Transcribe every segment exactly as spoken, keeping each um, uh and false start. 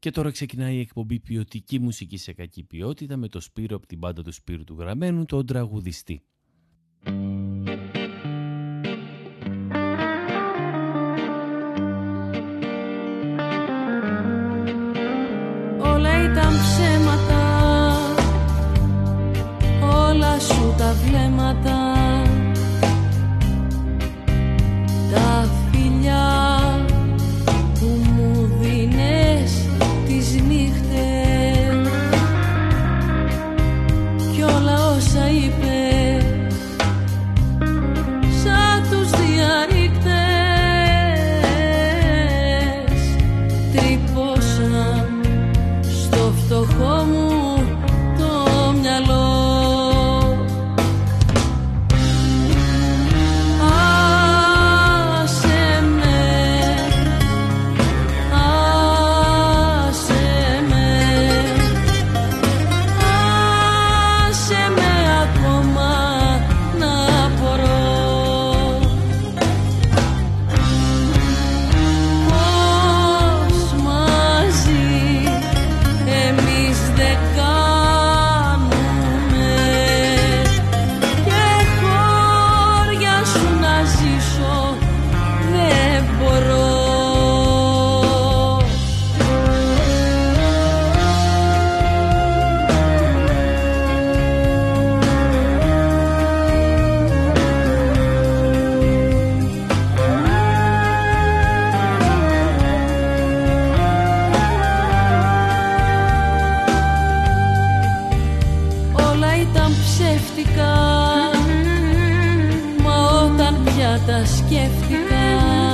Και τώρα ξεκινάει η εκπομπή ποιοτική μουσική σε κακή ποιότητα με το Σπύρο από την μπάντα του Σπύρου του Γραμμένου, τον τραγουδιστή. Όλα ήταν ψέματα, όλα σου τα βλέμματα, τα φιλιά που μου δίνες τις νύχτες κι όλα όσα είπες σαν τους διαρρήκτες τρύπωσαν στο φτωχό μου το μυαλό. Τα σκέφτηκα,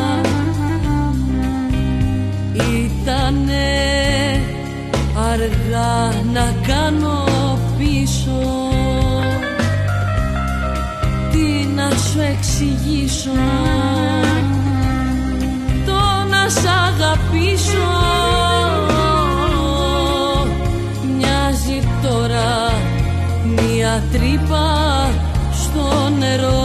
ήτανε αργά να κάνω πίσω. Τι να σου εξηγήσω, το να σ' αγαπήσω μοιάζει τώρα μια τρύπα στο νερό.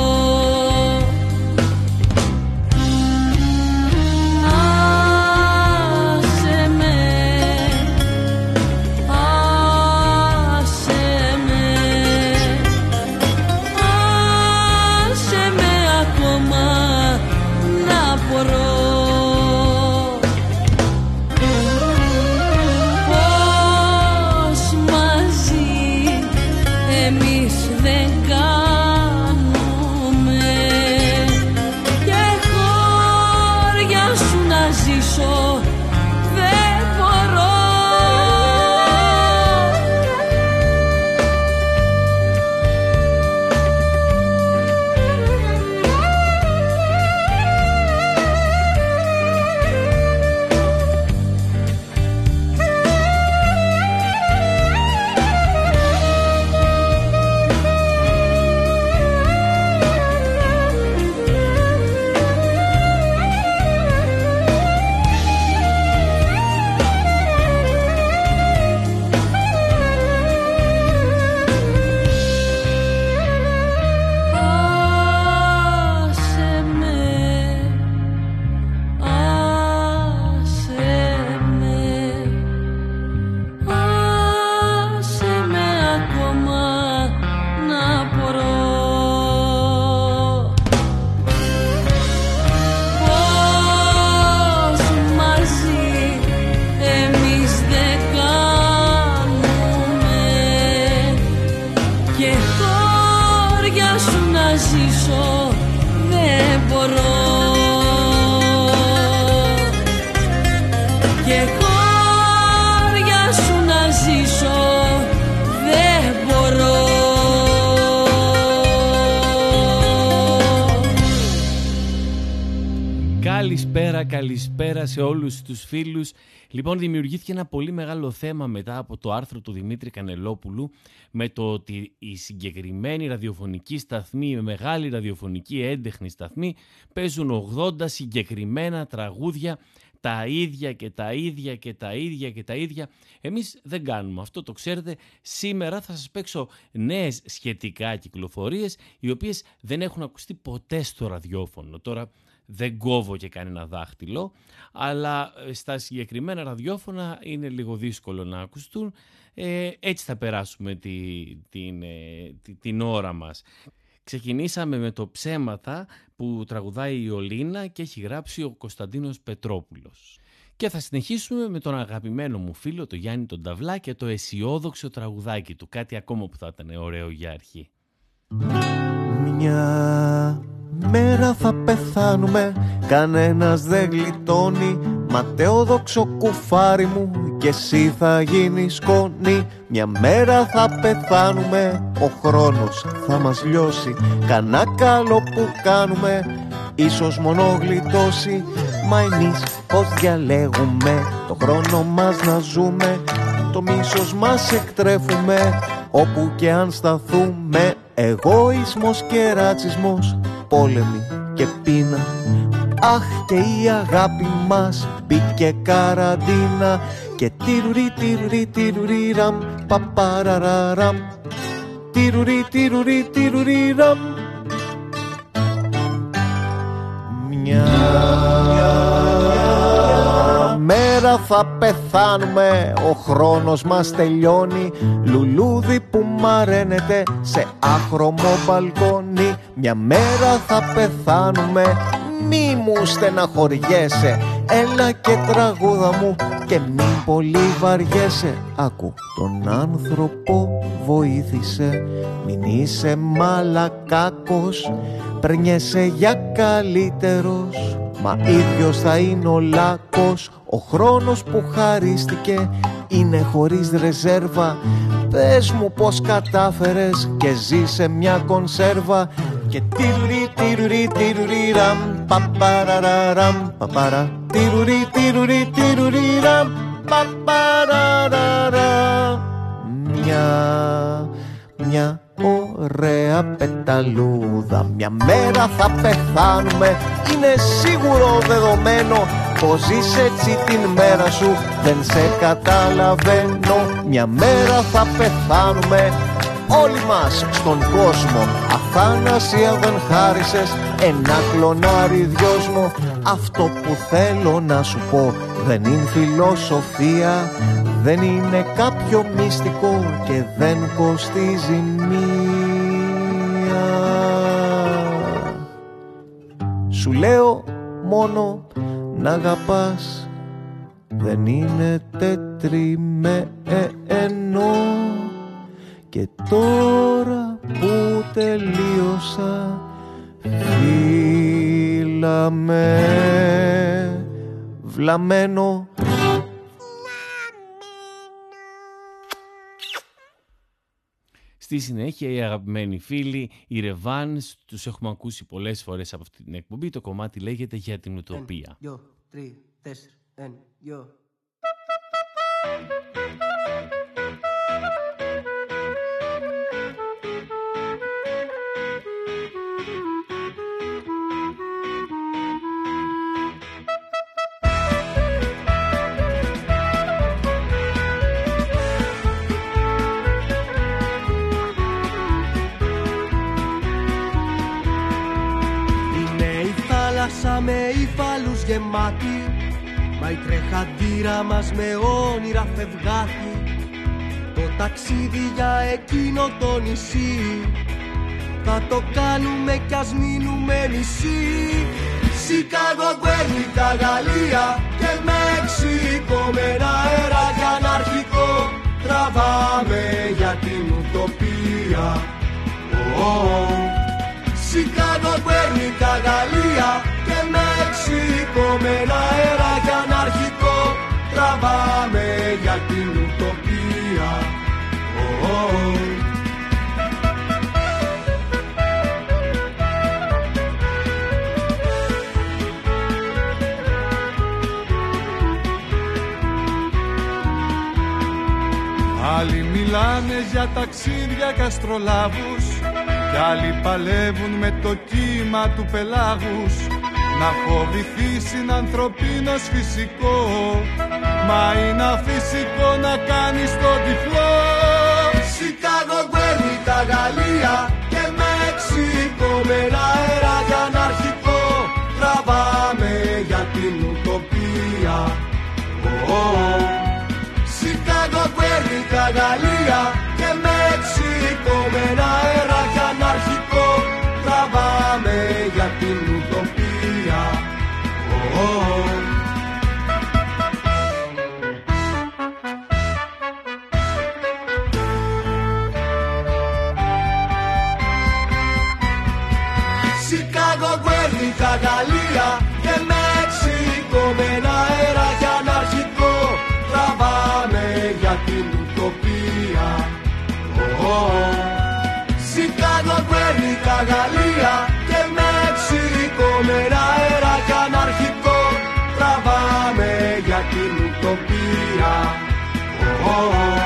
Καλησπέρα, καλησπέρα σε όλους τους φίλους. Λοιπόν, δημιουργήθηκε ένα πολύ μεγάλο θέμα μετά από το άρθρο του Δημήτρη Κανελόπουλου με το ότι οι συγκεκριμένοι ραδιοφωνικοί σταθμοί, οι μεγάλοι ραδιοφωνικοί έντεχνοι σταθμοί παίζουν ογδόντα συγκεκριμένα τραγούδια, τα ίδια και τα ίδια και τα ίδια και τα ίδια. Εμείς δεν κάνουμε αυτό, το ξέρετε. Σήμερα θα σας παίξω νέες σχετικά κυκλοφορίες, οι οποίες δεν έχουν ακουστεί ποτέ στο ραδιόφωνο. Τώρα δεν κόβω και κανένα δάχτυλο, αλλά στα συγκεκριμένα ραδιόφωνα είναι λίγο δύσκολο να ακουστούν. Ε, έτσι θα περάσουμε τη, την, τη, την ώρα μας. Ξεκινήσαμε με το «Ψέματα» που τραγουδάει η Ολίνα και έχει γράψει ο Κωνσταντίνος Πετρόπουλος. Και θα συνεχίσουμε με τον αγαπημένο μου φίλο, τον Γιάννη τον Ταυλά, και το αισιόδοξο τραγουδάκι του. Κάτι ακόμα που θα ήταν ωραίο για αρχή. Μια μέρα θα πεθάνουμε, κανένας δεν γλιτώνει. Ματαιόδοξο κουφάρι μου και εσύ θα γίνεις σκόνη. Μια μέρα θα πεθάνουμε, ο χρόνος θα μας λιώσει. Κανά καλό που κάνουμε ίσως μόνο γλιτώσει. Μα εμείς πως διαλέγουμε το χρόνο μας να ζούμε. Το μίσος μας εκτρέφουμε όπου και αν σταθούμε. Εγωισμός και ρατσισμός, πόλεμοι και πείνα. Αχ, και η αγάπη μας μπήκε καραντίνα. Και τιρουρί τιρουρί τιρουρί ραμ, παπαραραραμ. Τιρουρί τιρουρί τιρουρί ραμ. Μια μέρα θα πεθάνουμε, ο χρόνος μας τελειώνει. Λουλούδι που μαραίνεται σε άχρωμο μπαλκόνι. Μια μέρα θα πεθάνουμε, μη μου στεναχωριέσαι. Έλα και τραγούδα μου και μην πολύ βαριέσαι. Άκου τον άνθρωπο, βοήθησε, μην είσαι μαλακάκος. Πρνιέσαι για καλύτερος, μα ίδιος θα είναι ο λάκκος. Ο χρόνος που χαρίστηκε είναι χωρίς ρεζέρβα. Πες μου πως κατάφερες και ζήσε μια κονσέρβα. Και τιρουρί τιρουρί τιρουρί ραμ, παπαραραραμ, παπαρα. Τιρουρί τιρουρί τιρουρί ραμ, παπαραραραμ. Μια, μια ωραία πεταλούδα. Μια μέρα θα πεθάνουμε, είναι σίγουρο δεδομένο. Πως ζεις έτσι την μέρα σου, δεν σε καταλαβαίνω. Μια μέρα θα πεθάνουμε όλοι μας στον κόσμο. Αθανασία δεν χάρισες ένα κλονάρι δυόσμο. Αυτό που θέλω να σου πω δεν είναι φιλοσοφία. Δεν είναι κάποιο μυστικό και δεν κοστίζει μία. Σου λέω μόνο να αγαπάς, δεν είναι τετριμένο. Και τώρα που τελείωσα, φύλλα με βλαμμένο. Στη συνέχεια οι αγαπημένοι φίλοι, οι Ρεβάνς, τους έχουμε ακούσει πολλές φορές από αυτή την εκπομπή. Το κομμάτι λέγεται «Για την Ουτοπία». Ένα, δύο, τρία, τέσσερα, ένα, δύο. Με υφάλους γεμάτη, μα η τρεχαντήρα μας με όνειρα φευγάτη. Το ταξίδι για εκείνο το νησί θα το κάνουμε κι ας μείνουμε μισή. Σικάγο, Γκουέρνικα, Γαλλία και Μέξικο, με ένα αέρα για αναρχικό τραβάμε για την ουτοπία. Oh, oh. Σικάγο, Γκουέρνικα, Γαλλία και Μέξικο, με ένα αέρα για αναρχικό τραβάμε για την ουτοπία. Oh, oh. Άλλοι μιλάνε για ταξίδια και αστρολάβους κι άλλοι παλεύουν με το κύμα του πελάγους. Να φοβηθεί συνανθρωπίνος φυσικό, μα είναι αφυσικό να κάνεις το τυφλό. Σικάγο, Γκουέρνικα, Γαλλία και Μέξικο, με ένα αέρα για αναρχικό τραβά Αμέρικα, Γαλλία και Μέξικο, με ένα αεράκι αναρχικό τραβάμε για την ουτοπία. Oh, oh. Σικάγο, Γκουέρνικα, Γαλλία και Μέξικο, με ένα αεράκι αναρχικό τραβάμε για την ουτοπία. Oh, oh. Σικάγο, Γκουέρνικα, Γαλλία και Μέξικο, με ένα αεράκι αναρχικό τραβάμε για την ουτοπία. Oh, oh.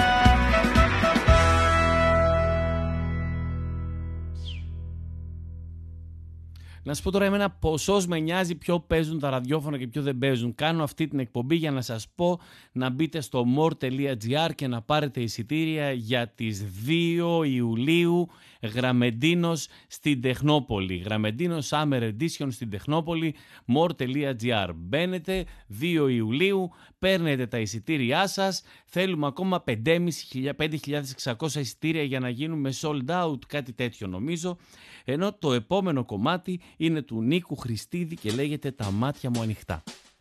Να σας πω τώρα εμένα ποσός με νοιάζει ποιο παίζουν τα ραδιόφωνα και ποιο δεν παίζουν. Κάνω αυτή την εκπομπή για να σας πω να μπείτε στο more τελεία gr και να πάρετε εισιτήρια για τις δύο Ιουλίου Γραμμεντίνος στην Τεχνόπολη. Γραμμεντίνος Summer Edition στην Τεχνόπολη, more τελεία gr. Μπαίνετε δύο Ιουλίου, παίρνετε τα εισιτήριά σας. Θέλουμε ακόμα πέντε χιλιάδες εξακόσια εισιτήρια για να γίνουμε sold out, κάτι τέτοιο νομίζω. Ενώ το επόμενο κομμάτι είναι του Νίκου Χριστίδη και λέγεται «Τα μάτια μου ανοιχτά».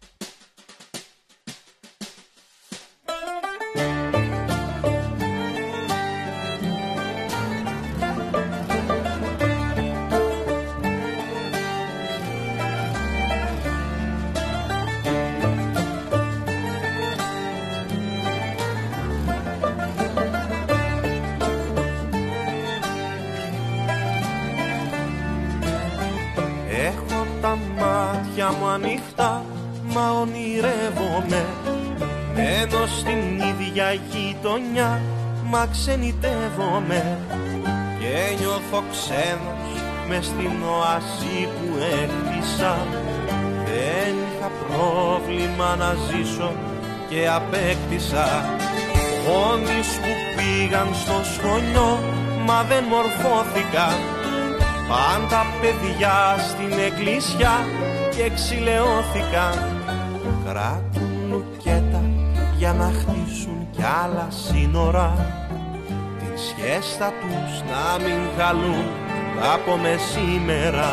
Μου ανοιχτά, μα ονειρεύομαι. Μένω στην ίδια γειτονιά, μα ξενιτεύομαι. Και νιώθω ξένος μες στην οάση που έκτισα. Δεν είχα πρόβλημα να ζήσω και απέκτησα. Γονείς που πήγαν στο σχολείο, μα δεν μορφώθηκαν. Πάντα παιδιά στην εκκλησιά και ξυλαιώθηκαν. Κράτουν λουκέτα για να χτίσουν κι άλλα σύνορα. Την σχέστα τους να μην χαλούν από μεσήμερα.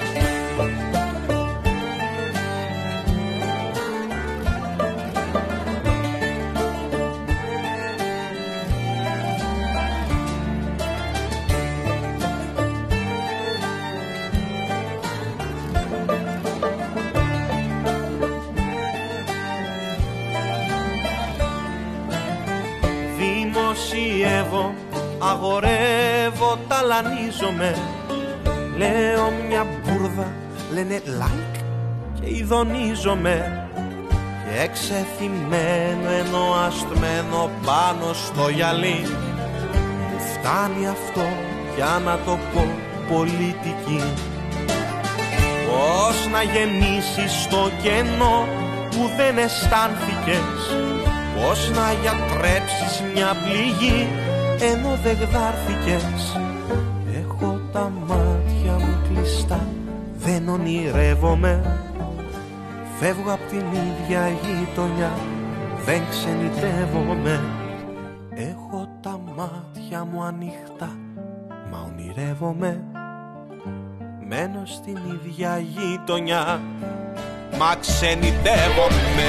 Αγορεύω, ταλανίζομαι. Λέω μια μπουρδα, λένε like και ειδονίζομαι. Και εξεθυμένο ενώ αστμένο πάνω στο γυαλί. Μου φτάνει αυτό για να το πω πολιτική. Πώς να γεννήσεις στο κενό που δεν αισθάνθηκες. Πώς να γιατρέψεις μια πληγή ενώ δεν γδάρθηκες. Έχω τα μάτια μου κλειστά, δεν ονειρεύομαι. Φεύγω απ' την ίδια γειτονιά, δεν ξενιτεύομαι. Έχω τα μάτια μου ανοιχτά, μα ονειρεύομαι. Μένω στην ίδια γειτονιά, μα ξενιτεύομαι.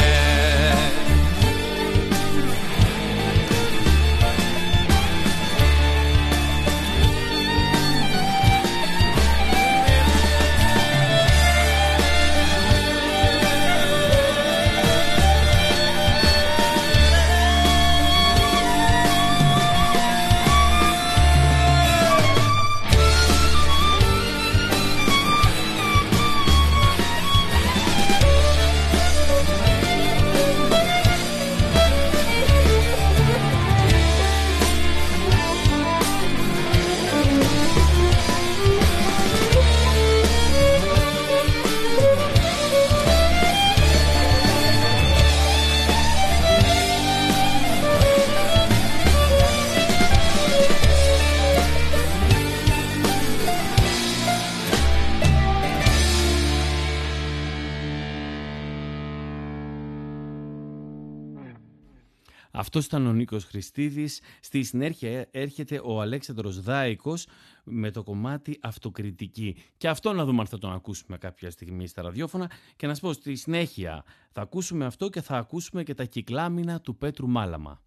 Αυτός ήταν ο Νίκος Χριστίδης. Στη συνέχεια έρχεται ο Αλέξανδρος Δάικος με το κομμάτι Αυτοκριτική. Και αυτό να δούμε αν θα τον ακούσουμε κάποια στιγμή στα ραδιόφωνα. Και να σας πω, στη συνέχεια θα ακούσουμε αυτό και θα ακούσουμε και τα Κυκλάμινα του Πέτρου Μάλαμα.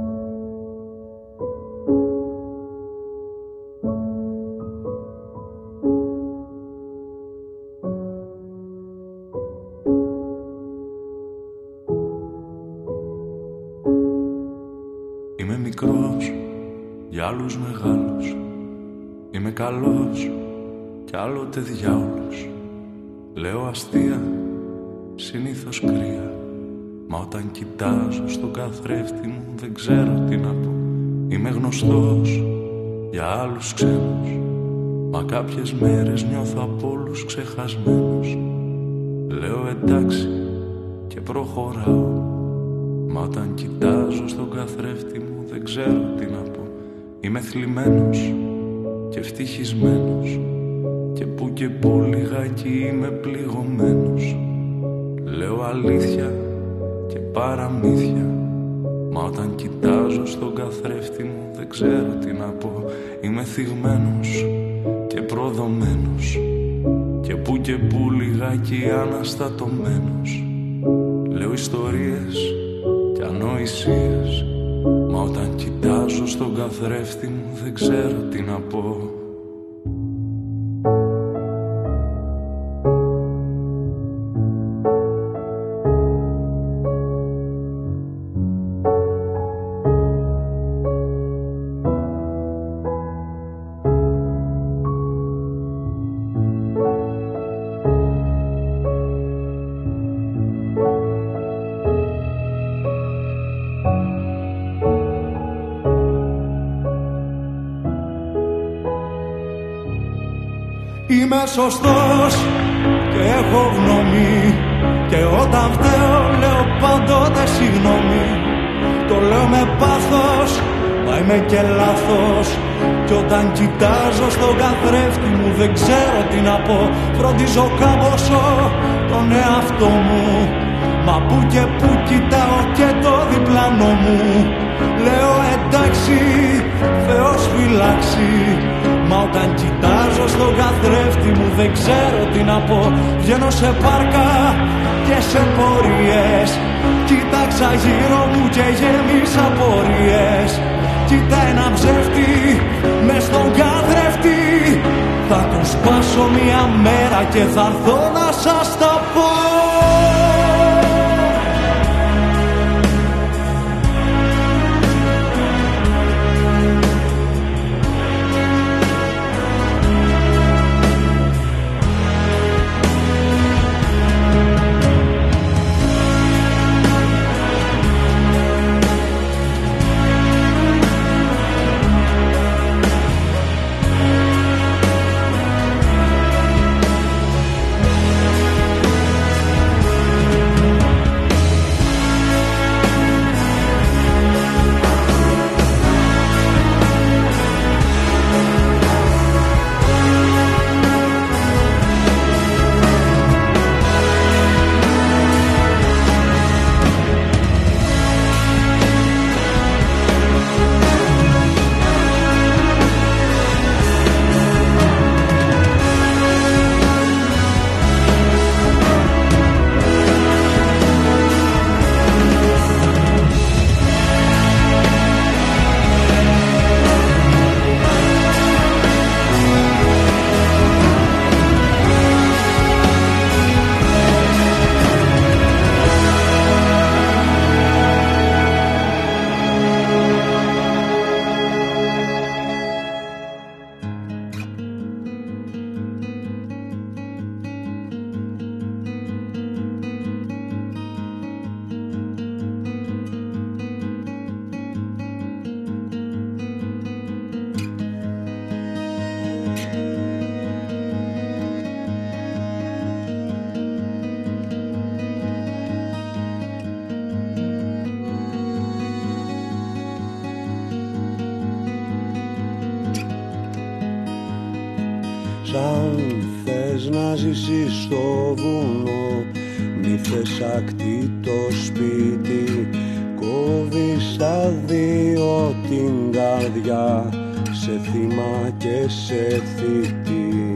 Είμαι μικρός, για άλλους μεγάλος. Είμαι καλός κι άλλοτε διάολος. Λέω αστεία, συνήθως κρύα. Μα όταν κοιτάζω στον καθρέφτη μου δεν ξέρω τι να πω. Είμαι γνωστός για άλλους ξένους. Μα κάποιες μέρες νιώθω από όλους ξεχασμένος. Λέω εντάξει και προχωράω. Μα όταν κοιτάζω στον καθρέφτη μου δεν ξέρω τι να πω. Είμαι θλιμμένος και ευτυχισμένος. Και που και που λιγάκι είμαι πληγωμένος. Λέω αλήθεια και παραμύθια. Μα όταν κοιτάζω στον καθρέφτη μου δεν ξέρω τι να πω. Είμαι θυγμένος και προδομένος. Και που και που λιγάκι αναστατωμένος. Λέω ιστορίες και ανοησίες. Μα όταν κοιτάζω στον καθρέφτη μου δεν ξέρω τι να πω. Είμαι σωστός και έχω γνώμη. Και όταν φταίω λέω πάντοτε συγγνώμη. Το λέω με πάθος, μα είμαι και λάθος. Κι όταν κοιτάζω στον καθρέφτη μου δεν ξέρω τι να πω. Φροντίζω κάμποσο τον εαυτό μου. Μα που και που κοιτάω και το διπλανό μου. Λέω εντάξει, Θεός φυλάξει. Μα όταν κοιτάζω στον καθρέφτη μου δεν ξέρω τι να πω. Βγαίνω σε πάρκα και σε πορείες. Κοίταξα γύρω μου και γέμισα πορείες. Κοίτα ένα ψεύτη μες στον καθρέφτη. Θα τον σπάσω μια μέρα και θα έρθω να σας τα πω. Σαν θες να ζήσεις στο βουνό, μη θες ακτή το σπίτι. Κόβεις τα δύο την καρδιά σε θύμα και σε θήτη.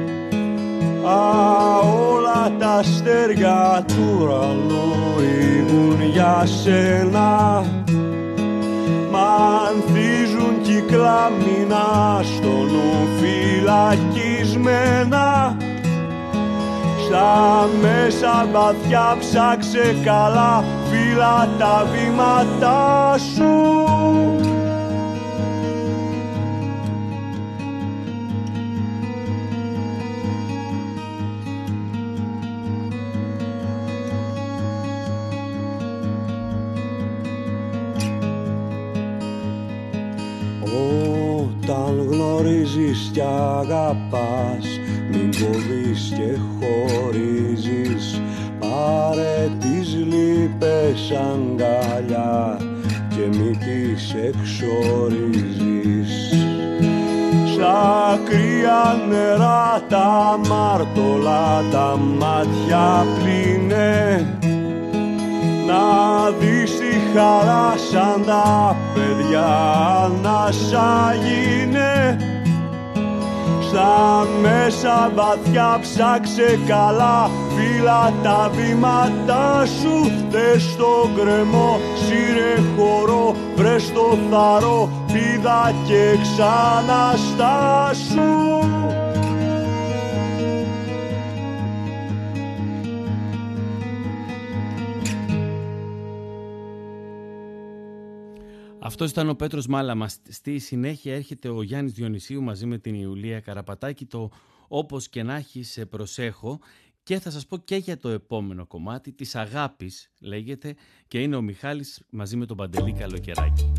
Α, όλα τα αστέρια του ουρανού ήγουν για σένα, μ' ανθίζουν κυκλαμινά στο νου φυλακισμένα. Στα μέσα βαθιά ψάξε καλά, φύλλα τα βήματά σου. Όταν γνωρίζεις κι αγαπάς, μην κοβείς και χωρίζεις. Πάρε τις λύπες αγκαλιά και μη τις εξορίζεις. Στα κρύα νερά τα μάρτωλα τα μάτια πλύνε, να δεις τη χαρά σαν τα παιδιά να σαγίνε. Στα μέσα βαθιά ψάξε καλά, φύλλα τα βήματά σου. Δες στο γκρεμό, σύρε χορό, βρες το θαρό, πήδα και ξαναστάσου. Αυτός ήταν ο Πέτρος Μάλαμας. Στη συνέχεια έρχεται ο Γιάννης Διονυσίου μαζί με την Ιουλία Καραπατάκη, το «Όπως και να έχει σε προσέχω». Και θα σας πω και για το επόμενο κομμάτι, της αγάπης λέγεται, και είναι ο Μιχάλης μαζί με τον Παντελή Καλοκαιράκη.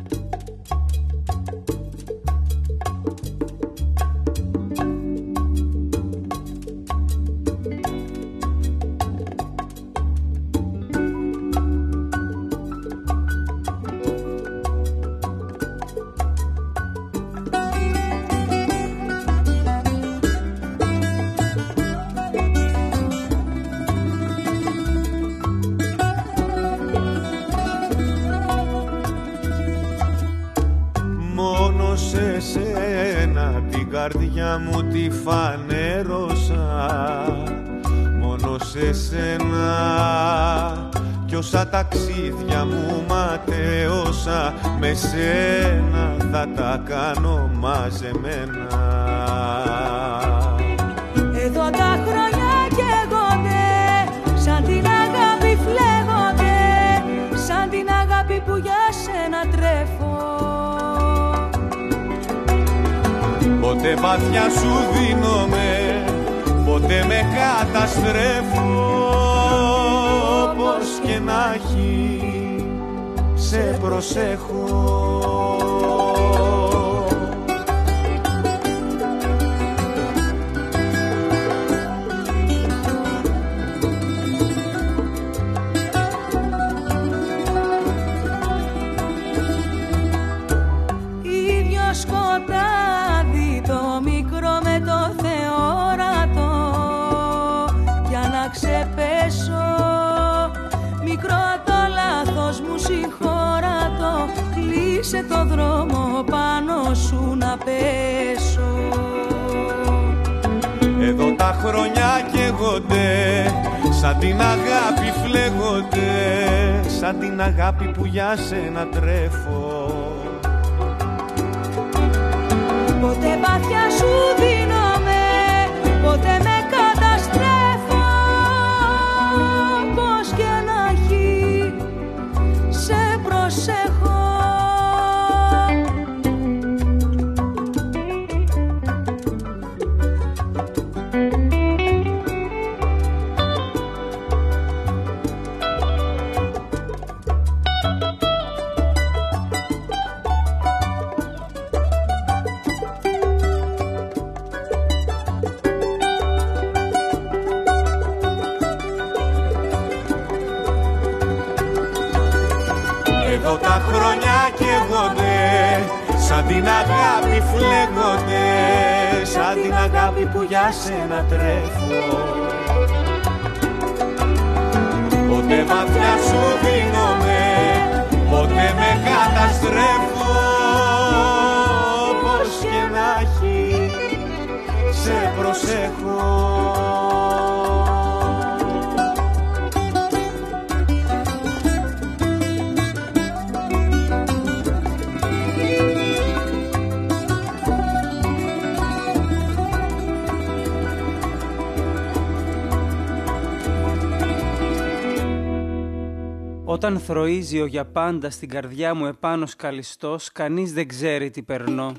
Καρδιά μου τη φανέρωσα, μόνο σε σένα, κι όσα ταξίδια μου ματέωσα, με σένα θα τα κάνω μαζεμένα. Εδώ τα χρόνια καίγονται, σαν την αγάπη φλέγονται, σαν την αγάπη που για σένα τρέφω. Ποτέ βαθιά σου δίνομαι, ποτέ με καταστρέφω. Όπως και να έχει, σε προσέχω. Σε το δρόμο πάνω σου να πέσω. Εδώ τα χρόνια καίγονται, σαν την αγάπη φλέγονται, σαν την αγάπη που για σένα τρέφω. Ποτέ βαθιά σου δίνομαι, ποτέ με καταστρέφω. Πώς και να έχει, σε προσέχω. Εδώ τα χρόνια καίγονται, σαν την αγάπη φλέγονται, σαν την αγάπη που για σένα τρέφω. Ποτέ βαθιά σου δίνομαι, ποτέ με επιστρέφω πως και να έχει, σε προσέχω. Όταν θροίζει ο για πάντα στην καρδιά μου επάνω σκαλιστός, κανείς δεν ξέρει τι περνώ.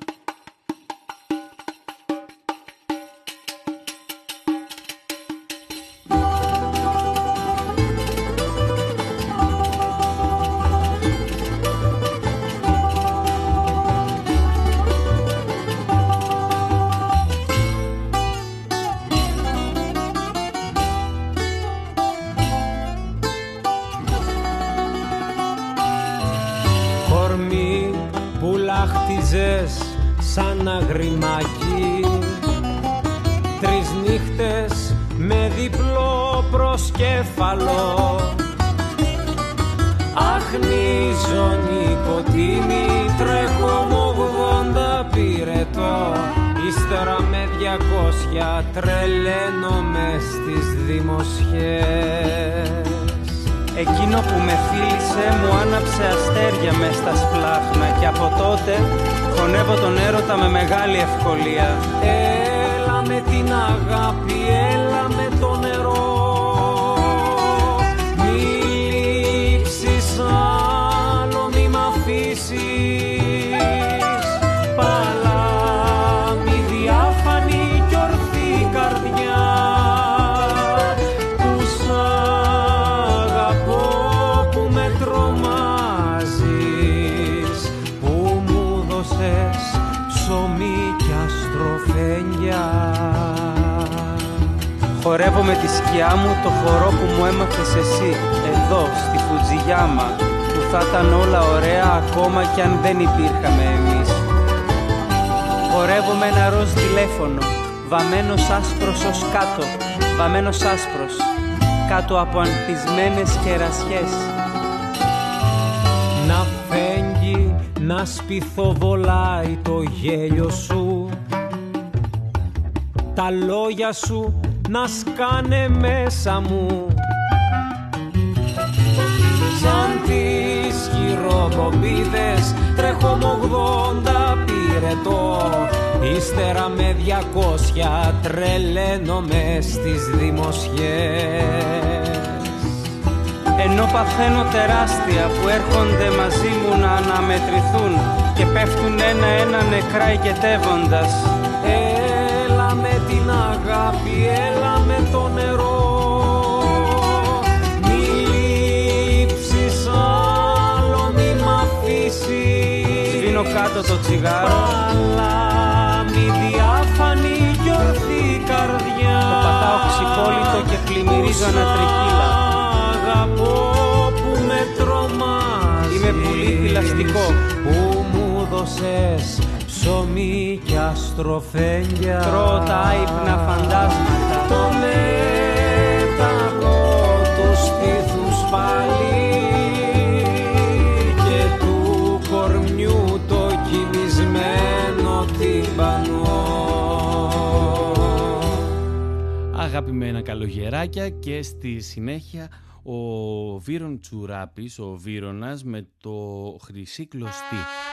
Σαν αγριμάκι, τρεις νύχτες με διπλό προσκέφαλο. Αχνίζω νοικοτήνη, τρέχω μ' ογδόντα πυρετό. Ύστερα με διακόσια τρελαίνομαι στις δημοσιές. Εκείνο που με φίλησε μου άναψε αστέρια μες στα σπλάχνα και από τότε χωνεύω τον έρωτα με μεγάλη ευκολία. Έλα με την αγάπη, έλα με το νερό. Μη λείψεις άλλο, μη μ' αφήσεις. Παλάμη διάφανη κι ορθή καρδιά που σ' αγαπώ, που με τρομάζεις, που μου δώσες ψωμί κι αστροφένια. Χορεύω με τη σκιά μου το χορό που μου έμαθες εσύ, εδώ στη Φουτζιγιάμα, που θα ήταν όλα ωραία ακόμα κι αν δεν υπήρχαμε εμείς. Χορεύω με ένα ροζ τηλέφωνο, βαμμένος άσπρος ως κάτω, βαμμένος άσπρος, κάτω από ανθισμένες κερασιές. Να φέγγει, να σπιθοβολάει το γέλιο σου, τα λόγια σου να σκάνε μέσα μου. Σαν τις χειροκοπίδες τρέχω μ' ογδόντα πυρετό. Ύστερα με διακόσια τρελαίνομαι στις δημοσιές. Ενώ παθαίνω τεράστια που έρχονται μαζί μου να αναμετρηθούν και πέφτουν ένα-ένα νεκρά οικετεύοντας. Έλα με την αγάπη, έλα με το νερό. Μη λείψεις άλλο, μη μ' αφήσεις. Σβήνω κάτω το τσιγάρο. Παλάμη διάφανη κι ορθή καρδιά. Το πατάω ξυπόλυτο και πλημμυρίζω ένα τρικύλα. Αγαπώ που με τρομάζεις. Είμαι πουλί θηλαστικό που μου δώσες ψωμί κι αστροφένια. Τρώω τα άϊπνα φαντάσματα. Το μέταγο του στήθους πάλι και του κορμιού το κοιμισμένο τύμπανο. Αγαπημένα καλογεράκια, και στη συνέχεια ο Βύρον Τσουράπης, ο Βύρονας, με το Χρυσή Κλωστή.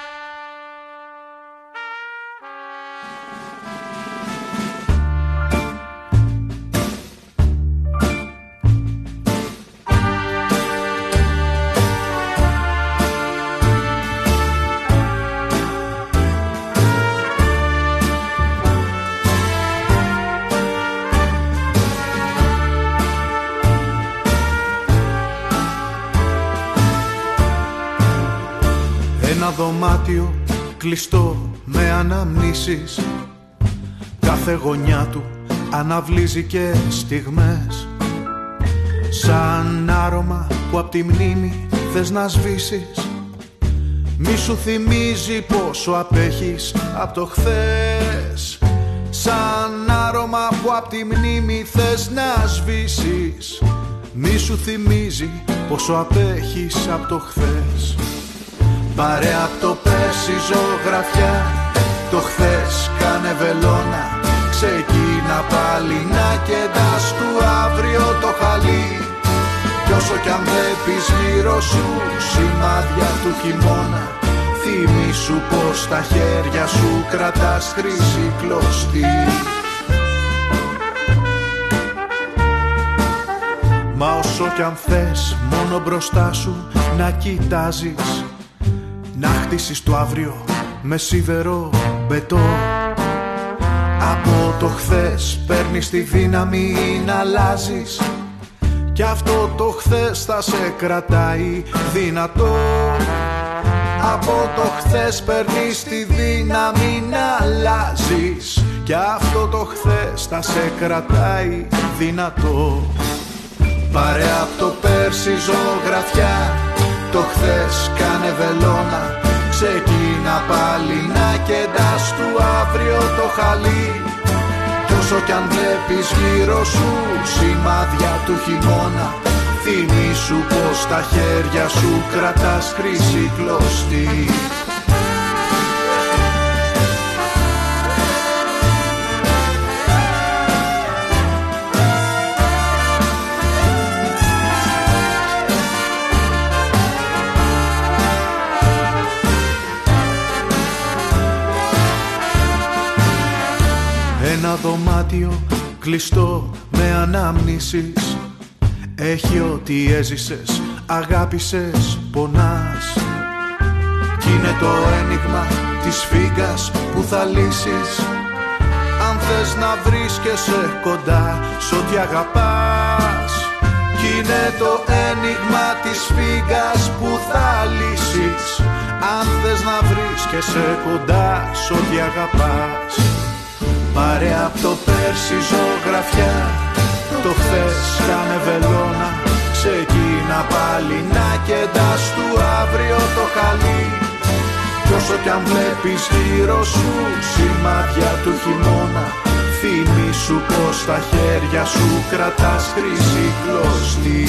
Ένα δωμάτιο κλειστό με αναμνήσεις, κάθε γωνιά του αναβλύζει και στιγμές. Σαν άρωμα που απ' τη μνήμη θες να σβήσεις, μη σου θυμίζει πόσο απέχεις απ' το χθες. Σαν άρωμα που απ' τη μνήμη θες να σβήσεις, μη σου θυμίζει πόσο απέχεις απ' το χθες. Παρέα απ' το πέρσι ζωγραφιά, το χθες κάνε βελόνα. Ξεκίνα πάλι να κεντάς του αύριο το χαλί. Κι όσο κι αν βλέπεις γύρω σου σημάδια του χειμώνα, θυμήσου πως τα χέρια σου κρατάς χρυσή κλωστή. Μα όσο κι αν θες μόνο μπροστά σου να κοιτάζεις, να χτίσεις το αύριο με σίδερο μπετό. Από το χθες παίρνεις τη δύναμη να αλλάζεις, κι αυτό το χθες θα σε κρατάει δυνατό. Από το χθες παίρνεις τη δύναμη να αλλάζεις, κι αυτό το χθες θα σε κρατάει δυνατό. Παρέα απ' το πέρσι ζωγραφιά, το χθες κάνε βελόνα. Ξεκίνα πάλι να κεντάς του αύριο το χαλί. Κι όσο κι αν βλέπεις γύρω σου σημάδια του χειμώνα, θυμήσου πως τα χέρια σου κρατάς χρυσή κλωστή. Ένα δωμάτιο κλειστό με ανάμνησης, έχει ό,τι έζησες, αγάπησες, πονάς. Κι είναι το ένιγμα της φύγας που θα λύσεις, αν θες να βρίσκεσαι κοντά σ' ό,τι αγαπάς. Κι είναι το ένιγμα της φύγας που θα λύσεις, αν θες να βρίσκεσαι κοντά σ' ό,τι αγαπάς. Παρέα απ' το πέρσι ζωγραφιά, το χθες κάνε βελόνα. Ξεκίνα πάλι να κεντάς του αύριο το χαλί. Κι όσο κι αν βλέπεις γύρω σου σημάδια του χειμώνα, θυμήσου πως τα χέρια σου κρατάς χρυσή κλωστή.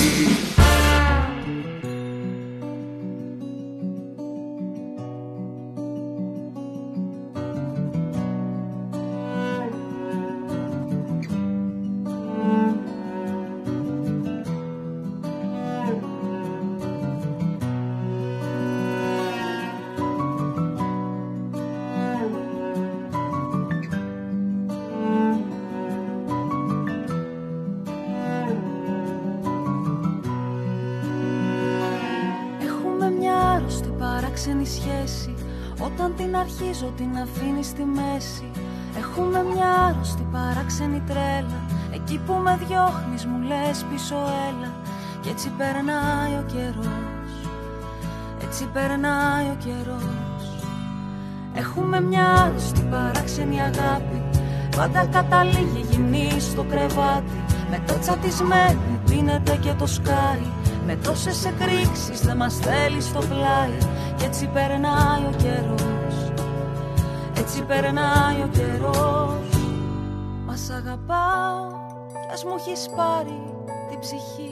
Αρχίζω την αφήνει στη μέση. Έχουμε μια άρρωστη παράξενη τρέλα. Εκεί που με διώχνεις μου λες πίσω έλα. Κι έτσι περνάει ο καιρός, έτσι περνάει ο καιρός. Έχουμε μια άρρωστη παράξενη αγάπη. Πάντα καταλήγει γυμνή στο κρεβάτι. Με το τσατισμένη πίνεται και το σκάει. Με τόσες εκρήξεις δεν μας θέλει στο πλάι. Κι έτσι περνάει ο καιρός, έτσι περνάει ο καιρός. Μας αγαπάω κι ας μου έχεις πάρει την ψυχή.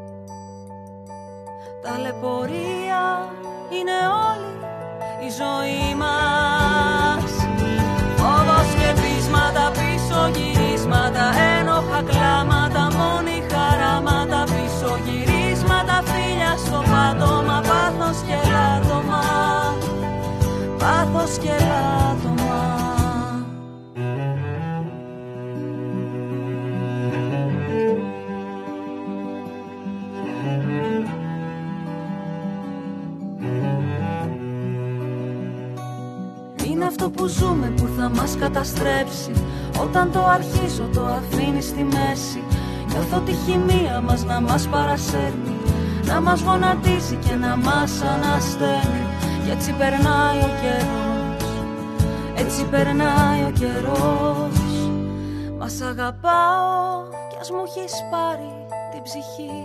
Ταλαιπωρία είναι όλη η ζωή μας. Φόβος και πείσματα, πίσω γυρίσματα, ένοχα κλάματα, μόνη χαράματα, πίσω γυρίσματα, φίλια στο πάτωμα, πάθος και λάτωμα, πάθος και λάτωμα. Είναι αυτό που ζούμε που θα μας καταστρέψει. Όταν το αρχίζω το αφήνει στη μέση. Νιώθω τη χημεία μας να μας παρασέρνει, να μας γονατίζει και να μας ανασταίνει. Κι έτσι περνάει ο καιρός, έτσι περνάει ο καιρός. Μας αγαπάω κι ας μου έχεις πάρει την ψυχή.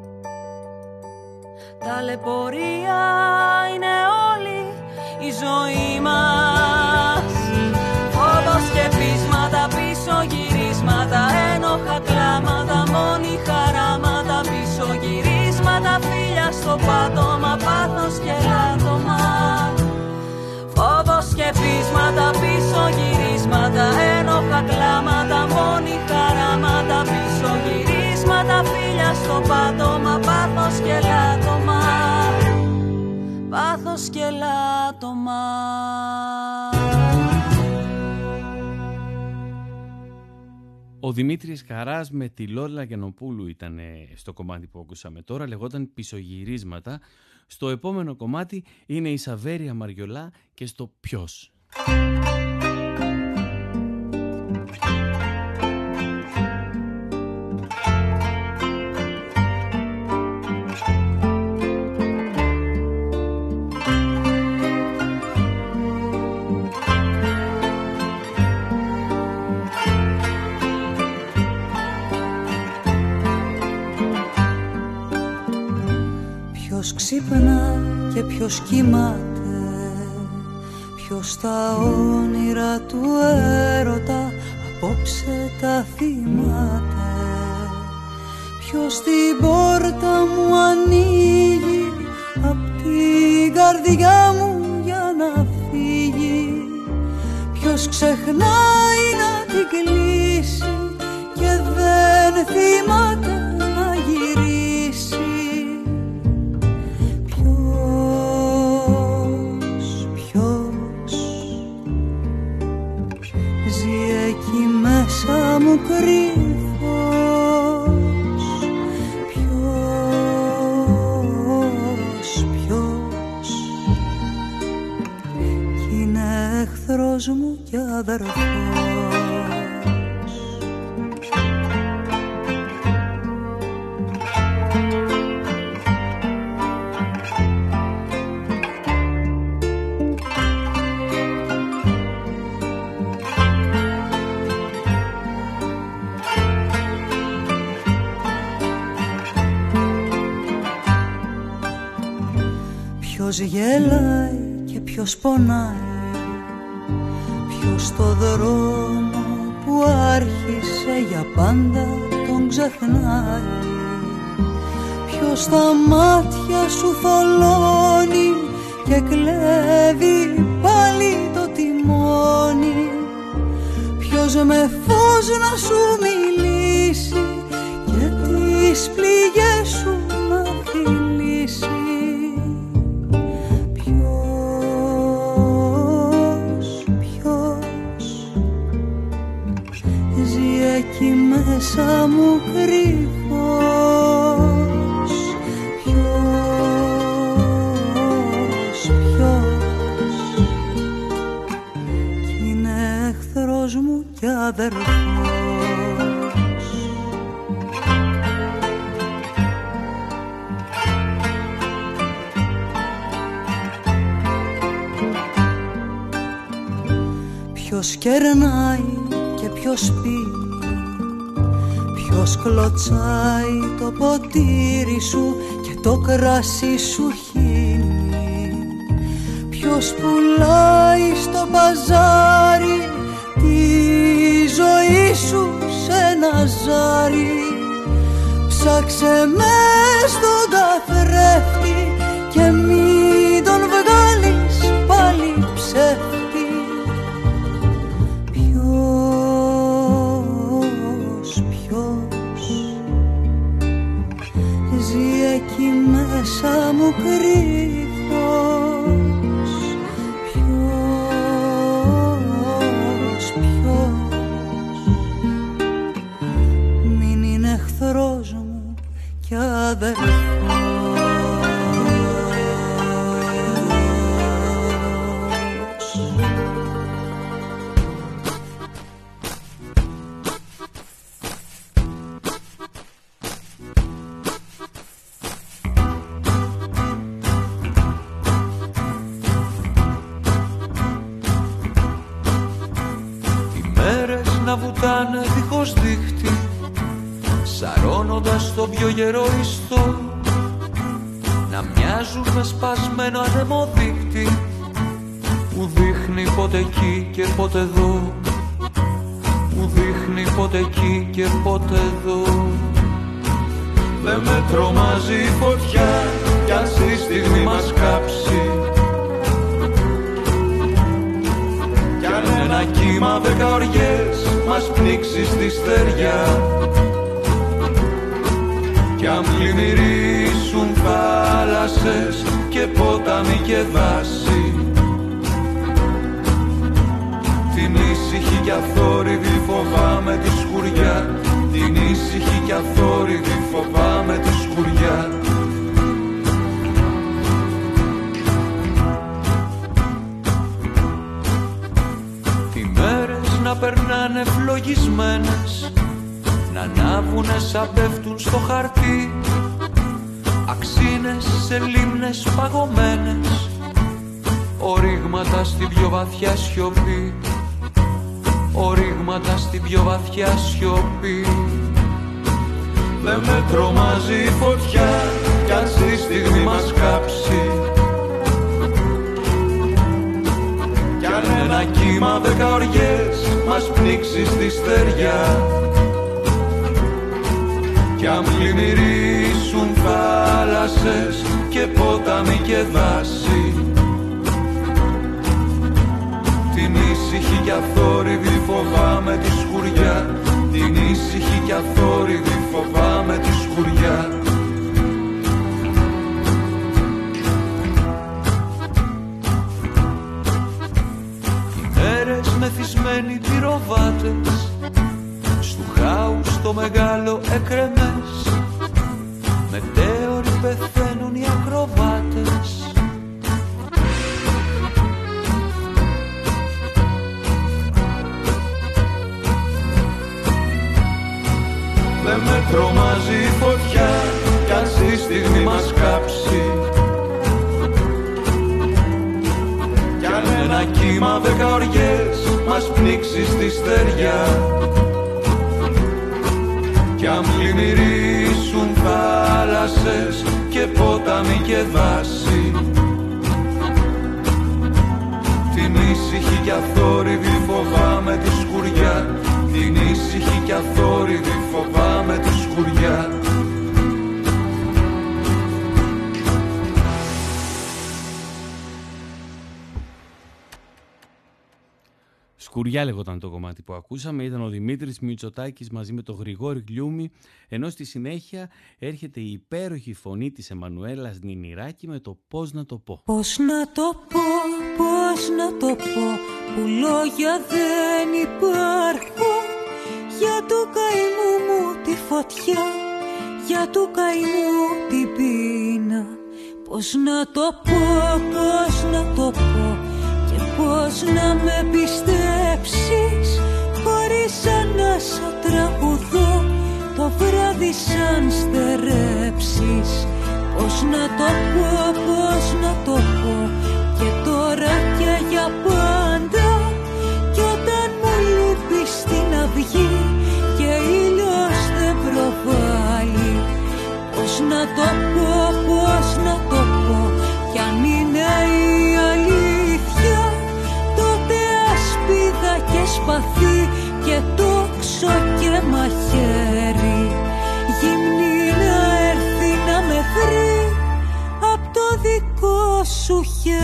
Ταλαιπωρία είναι όλη η ζωή μας. Φόβος και πείσματα, πίσω γυρίσματα, ένοχα κλάματα, μόνη χαράματα, πίσω γυρίσματα, φίλια στο πάτωμα, πάθος και λάτωμα. το πάτωμα, πάθος και λάτωμα, πάθος και λάτωμα. Ο Δημήτρης Καράς με τη Λόλα Γιαννοπούλου ήταν στο κομμάτι που ακούσαμε τώρα, λεγόταν Πισωγυρίσματα. Στο επόμενο κομμάτι είναι η Σαβέρια Μαριολά και στο Ποιος. Ποιος ξύπνα και ποιος κοιμάται, ποιος τα όνειρα του έρωτα απόψε τα θυμάται, ποιος την πόρτα μου ανοίγει απ' την καρδιά μου για να φύγει, ποιος ξεχνάει να την κλείσει και δεν θυμάται να γυρίσει. Μέσα μου κρύβος, ποιος, ποιος, κι είναι εχθρός μου κι αδερφός. Ποιος γελάει και ποιος πονάει, ποιος στο δρόμο που άρχισε για πάντα τον ξεχνάει, ποιος τα μάτια σου θολώνει και κλέβει πάλι το τιμόνι, ποιος με φως να σου μιλήσει και τις πληγές σου να φιλήσει. Εκεί μέσα μου κρύβος, ποιος, ποιος, κι είναι εχθρός μου κι αδερφός. Ποιος κερνάει και ποιος πίνει, ποιος κλωτσάει το ποτήρι σου και το κρασί σου χύνει, ποιος πουλάει στο παζάρι τη ζωή σου σε ένα ζάρι. Ψάξε μες στον καθρέφτη και μην τον βγάλεις πάλι ψεύτη. Εκεί μέσα μου κρύβος, ποιος, ποιος, μην είναι εχθρός μου κι αδερφός. Βουτάνε δίχως δίχτυ, σαρώνοντας το πιο γερό ιστό, να μοιάζουν με σπασμένο ανεμοδίχτυ που δείχνει πότε εκεί και πότε εδώ, που δείχνει πότε εκεί και πότε εδώ. Δεν με τρομάζει η φωτιά κι αν στη στιγμή μας κάψει, κι αν ένα κύμα δέκα οριές μας πνίξει στη στεριά, κι αν πλημμυρίσουν θάλασσες και πόταμοι και δάση, την ήσυχη κι αθόρυβη φοβάμαι τη σκουριά, την ήσυχη κι αθόρυβη φοβάμαι τη σκουριά. Τι μέρες να περνάνε ευλογισμένες, να ανάβουνε σαν πέφτουν στο χαρτί, αξίνες σε λίμνες παγωμένες, ορίγματα στην πιο βαθιά σιωπή, ορίγματα στην πιο βαθιά σιωπή. Δεν με τρομάζει η φωτιά κι αν στη στιγμή μας κάψει, κι αν ένα κύμα δέκα οριές μας πνίξει στη στεριά, κι αν πλημμυρίσουν θάλασσες και πόταμοι και δάση, την ήσυχη κι αθόρυβη φοβάμαι τη σκουριά, την ήσυχη κι αθόρυβη φοβάμαι τη σκουριά. Οι μέρες μεθυσμένοι πυροβάτες, στου χάους το μεγάλο εκρεμές, μετέωροι πεθαίνουν οι ακροβάτες. Δεν με τρομάζει η φωτιά κι αν στη στιγμή μας κάψει, κι αν ένα κύμα δέκα οριές μας πνίξει στη στεριά, κι αν πλημμυρίσουν θάλασσες και πόταμοι και δάση, την ήσυχη κι αθόρυβη φοβάμαι τη σκουριά, την ήσυχη κι αθόρυβη φοβάμαι τη σκουριά. Σκουριά λεγόταν το κομμάτι που ακούσαμε, ήταν ο Δημήτρης Μητσοτάκης μαζί με τον Γρηγόρη Γλιούμη, ενώ στη συνέχεια έρχεται η υπέροχη φωνή της Εμμανουέλας Νινηράκη με το «Πώς να το πω». Πώς να το πω, πώς να το πω, που λόγια δεν υπάρχουν, για του καημού μου τη φωτιά, για του καημού την πείνα. Πώς να το πω, πώς να το πω, και πώς να με πιστέψεις, χωρίς ανάσα τραγουδώ το βράδυ σαν στερέψεις. Πώς να το πω, πώς να το πω, και τώρα και για πάντα, κι όταν μου λείπεις στην αυγή και ήλιος δεν προβάλλει. Πώς να το πω, πώς να το πω, κι αν είναι η αλήθεια, τότε ασπίδα και σπαθί και τόξο και μαχαίρι, γυμνή να έρθει να με βρει απ' το δικό σου χέρι.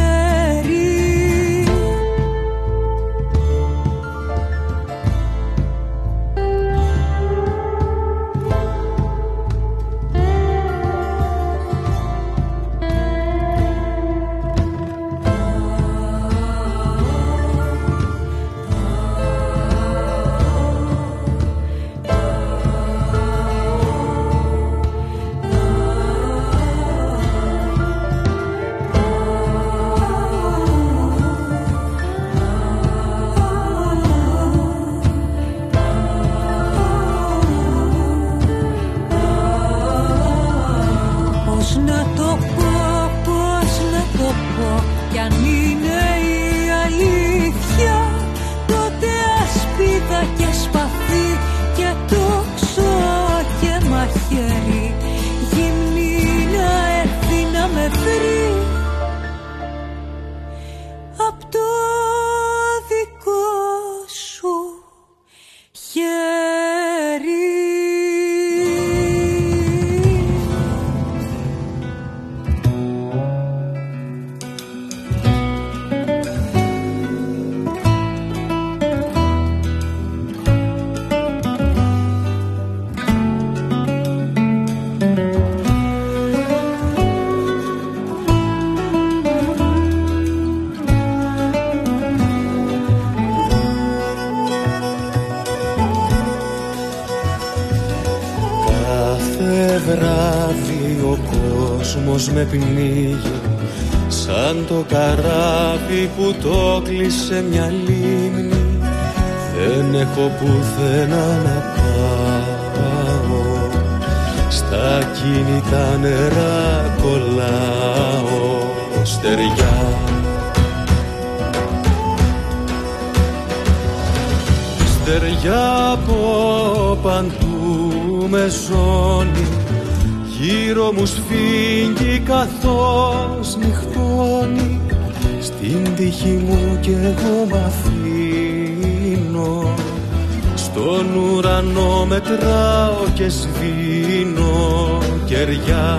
κόσμος με πνίγει, σαν το καράβι που το κλείσε μια λίμνη. Δεν έχω πουθενά να πάω, στα κίνητα νερά κολλάω στεριά. Στεριά από παντού με ζώνει, γύρω μου σφίγγει καθώς νυχτώνει. Στην τύχη μου κι εγώ μ' αφήνω, στον ουρανό μετράω και σβήνω κεριά.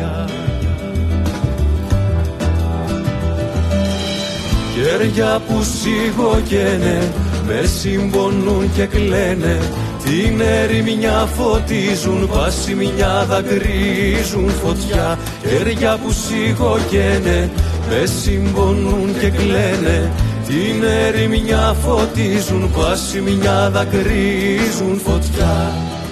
Κεριά που σιγοκαίνε, με συμπονούν και κλαίνε, την ερημιά φωτίζουν, πασιμιά δακρύζουν φωτιά. Κεριά που σιγοκαίνε, με συμπονούν και κλαίνε, την ερημιά φωτίζουν, πασιμιά δακρύζουν φωτιά.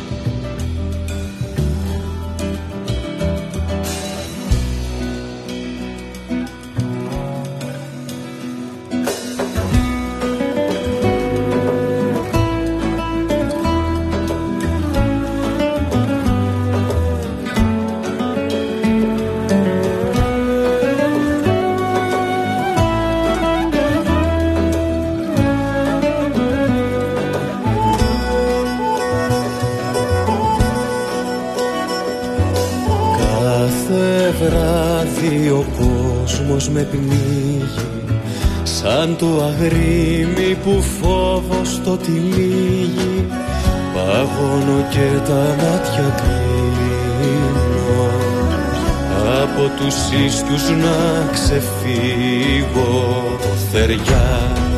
Με πνίγει, σαν το αγρίμι που φόβος το τυλίγει. Παγώνω και τα μάτια κλείνω, από τους ίστους να ξεφύγω θεριά.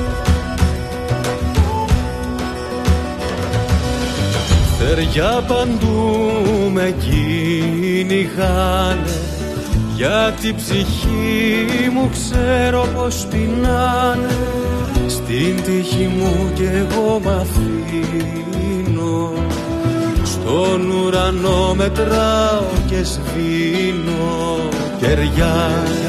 Θεριά παντού με κυνηγάνε, για την ψυχή μου ξέρω πως πεινάνε. Στην τύχη μου κι εγώ μ' αφήνω, στον ουρανό μετράω και σβήνω κεριά.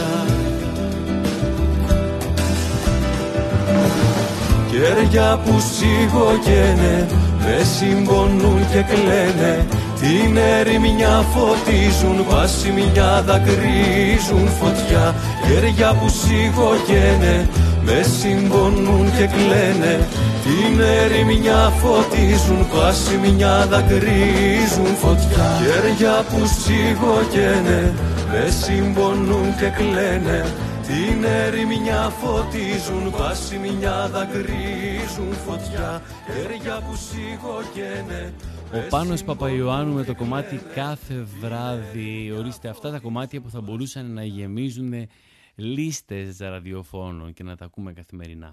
Κεριά που σιγοκαίνε, με συμπονούν και κλαίνε, την ερημιά φωτίζουν, πασιμιά δακρύζουν φωτιά. Κεριά που σιγοκαίνε, με συμπονούν και κλαίνε, την ερημιά φωτίζουν, πασιμιά δακρύζουν φωτιά. Κεριά που σιγοκαίνε, με συμπονούν και κλαίνε, την ερημιά φωτίζουν, πασιμιά δακρύζουν φωτιά. Κεριά που σιγοκαίνε. Ο Πάνος Παπαϊωάννου με το κομμάτι «Κάθε βράδυ». Ορίστε, αυτά τα κομμάτια που θα μπορούσαν να γεμίζουν λίστες ραδιοφώνων και να τα ακούμε καθημερινά.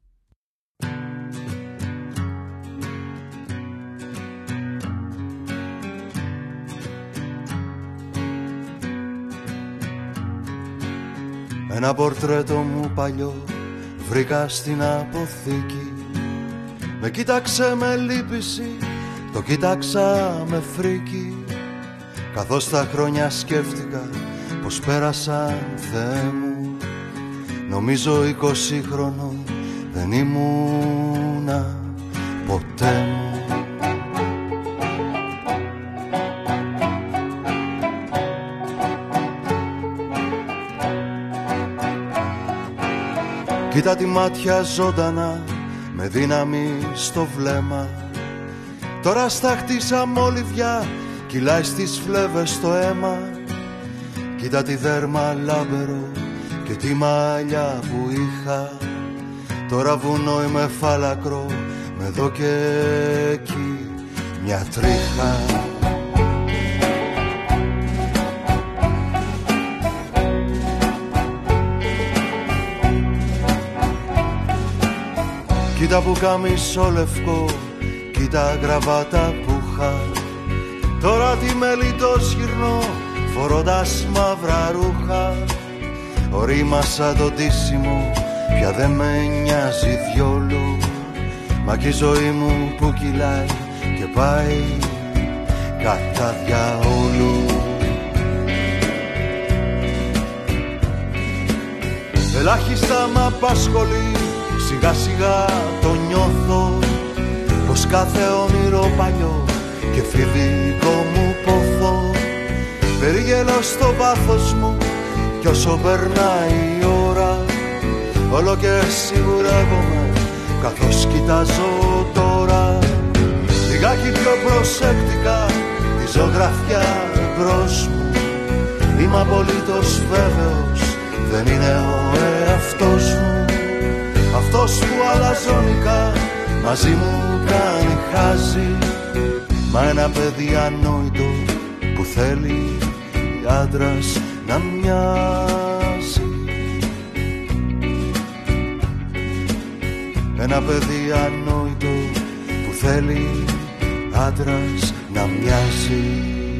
Ένα πορτρέτο μου παλιό βρήκα στην αποθήκη. Με κοίταξε με λύπηση, το κοίταξα με φρίκι. Καθώς τα χρόνια σκέφτηκα πως πέρασαν, Θεέ μου. Νομίζω είκοσι χρονών δεν ήμουνα ποτέ μου. Κοίτα τη μάτια ζωντανά, με δύναμη στο βλέμμα. Τώρα στα χτίσα μολυβιά, κυλάει στις φλέβες το αίμα. Κοίτα τη δέρμα λάμπερο και τη μαλλιά που είχα. Τώρα βουνό είμαι φάλακρο, με εδώ και εκεί μια τρίχα. Κοίτα που κάμισο λευκό, κοίτα γραβάτα που είχα. Τώρα τι μελιτός γυρνώ, φορώντας μαύρα ρούχα. Ορίμασα το ντύσιμο, πια δεν με νοιάζει διόλου. Μα και η ζωή μου που κυλάει και πάει κατά διαόλου. Ελάχιστα μ' απασχολεί, σιγά σιγά το νιώθω, πως κάθε όνειρο παλιό και φιδικό μου πόθο περιγελώ στο βάθος μου κι όσο περνάει η ώρα όλο και σιγουρεύομαι καθώς κοιτάζω τώρα λιγάκι πιο προσεκτικά τη ζωγραφιά μπρος μου. Είμαι απολύτως βέβαιος δεν είναι ο εαυτός μου, αυτός που αλαζονικά μαζί μου κάνει χάζι, μα ένα παιδί ανόητο που θέλει άντρας να μοιάζει. Ένα παιδί ανόητο που θέλει άντρας να μοιάζει.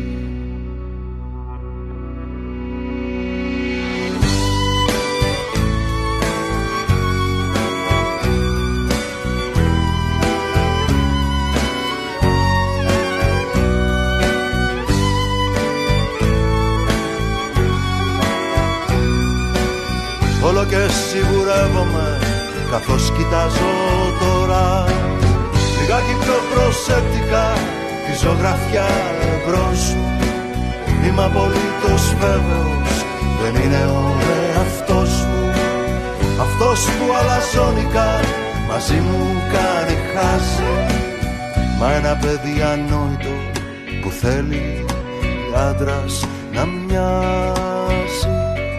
Όλο και σιγουρεύομαι καθώς κοιτάζω τώρα λιγάκι πιο προσεκτικά τη ζωγραφιά μπρος μου. Είμαι απολύτως βέβαιος δεν είναι ο εαυτός μου, αυτός που αλαζονικά μαζί μου κάνει χάζι, μα ένα παιδί ανόητο που θέλει άντρας να μοιάζει.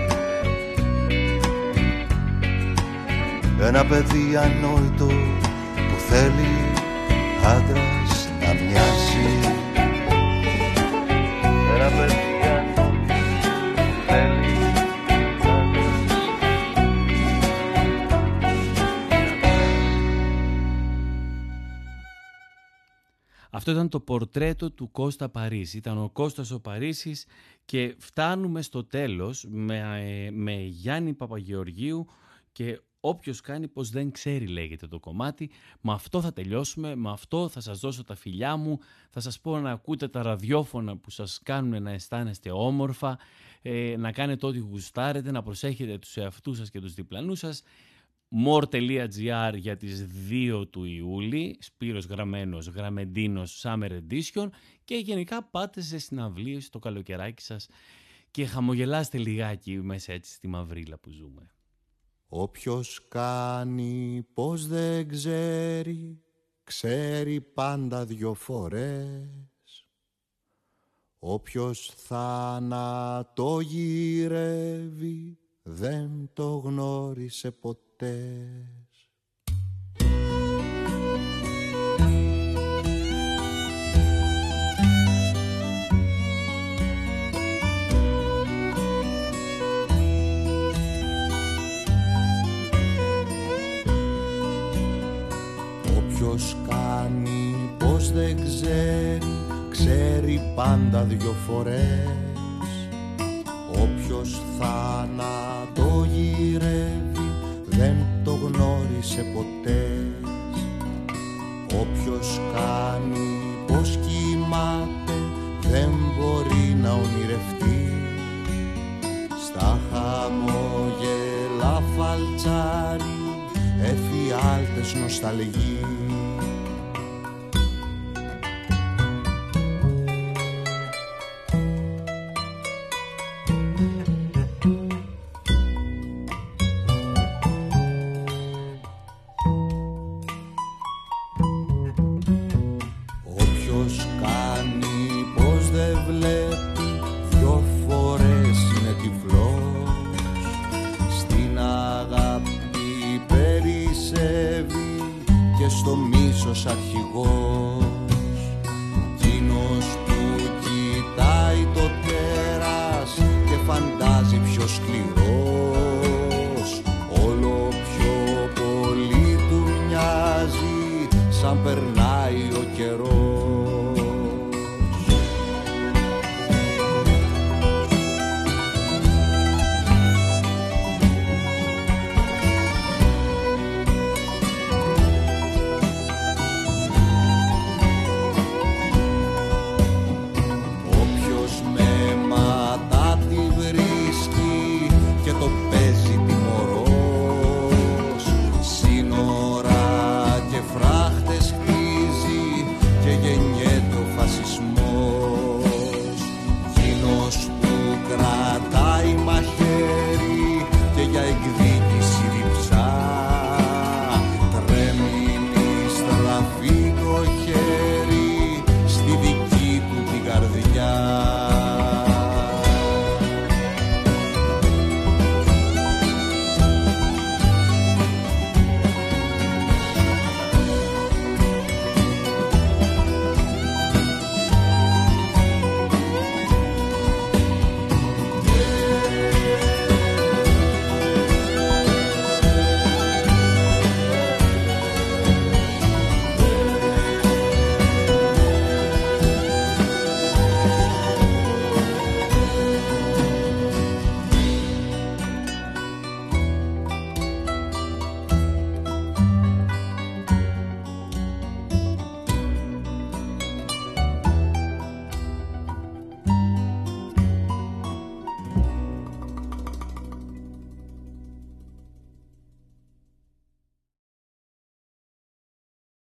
Ένα παιδί ανόητο που θέλει άντρας να μοιάζει. Ένα παιδί ανόητο που θέλει Αυτό ήταν το πορτρέτο του Κώστα Παρίσι. Ήταν ο Κώστας ο Παρίσις και φτάνουμε στο τέλος με, με Γιάννη Παπαγεωργίου και όποιος κάνει πως δεν ξέρει λέγεται το κομμάτι. Με αυτό θα τελειώσουμε, με αυτό θα σας δώσω τα φιλιά μου, θα σας πω να ακούτε τα ραδιόφωνα που σας κάνουν να αισθάνεστε όμορφα, ε, να κάνετε ό,τι γουστάρετε, να προσέχετε τους εαυτούς σας και τους διπλανούς σας. more τελεία gr για τις δύο του Ιούλη, Σπύρος Γραμμένος, Γραμμεντίνος, Summer Edition, και γενικά πάτε σε συναυλίες το καλοκαιράκι σας και χαμογελάστε λιγάκι μέσα έτσι στη μαυρίλα που ζούμε. Όποιος κάνει πως δεν ξέρει, ξέρει πάντα δυο φορές. Όποιος θάνατο γυρεύει, δεν το γνώρισε ποτέ. Όποιος κάνει πως δεν ξέρει, ξέρει πάντα δυο φορές. Όποιος θάνατο γυρεύει, δεν το γνώρισε ποτέ. Όποιος κάνει πως κοιμάται, δεν μπορεί να ονειρευτεί. Στα χαμόγελα φαλτσάρι, εφιάλτες νοσταλγεί. Όποιος κάνει πως δεν βλέπει, δυο φορές είναι τυφλός. Στην αγάπη περισσεύει και στο μίσος αρχηγός. Εκείνος που κοιτάει το τέρας και φαντάζει πιο σκληρός, όλο πιο πολύ του μοιάζει σαν περνάει ο καιρός.